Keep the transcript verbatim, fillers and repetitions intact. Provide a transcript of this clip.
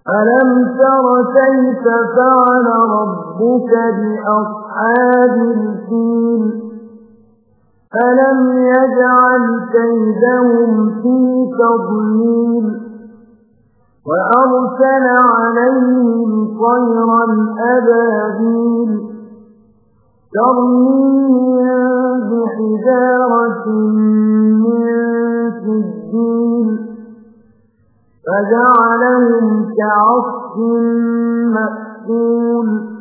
ألم تر كيف فعل ربك بأصحاب الفيل ألم يجعل كيدهم في تضليل وأرسل عليهم طيرا أبابيل ترميهم بحجارة من سجيل فجعلهم كعصف مأكول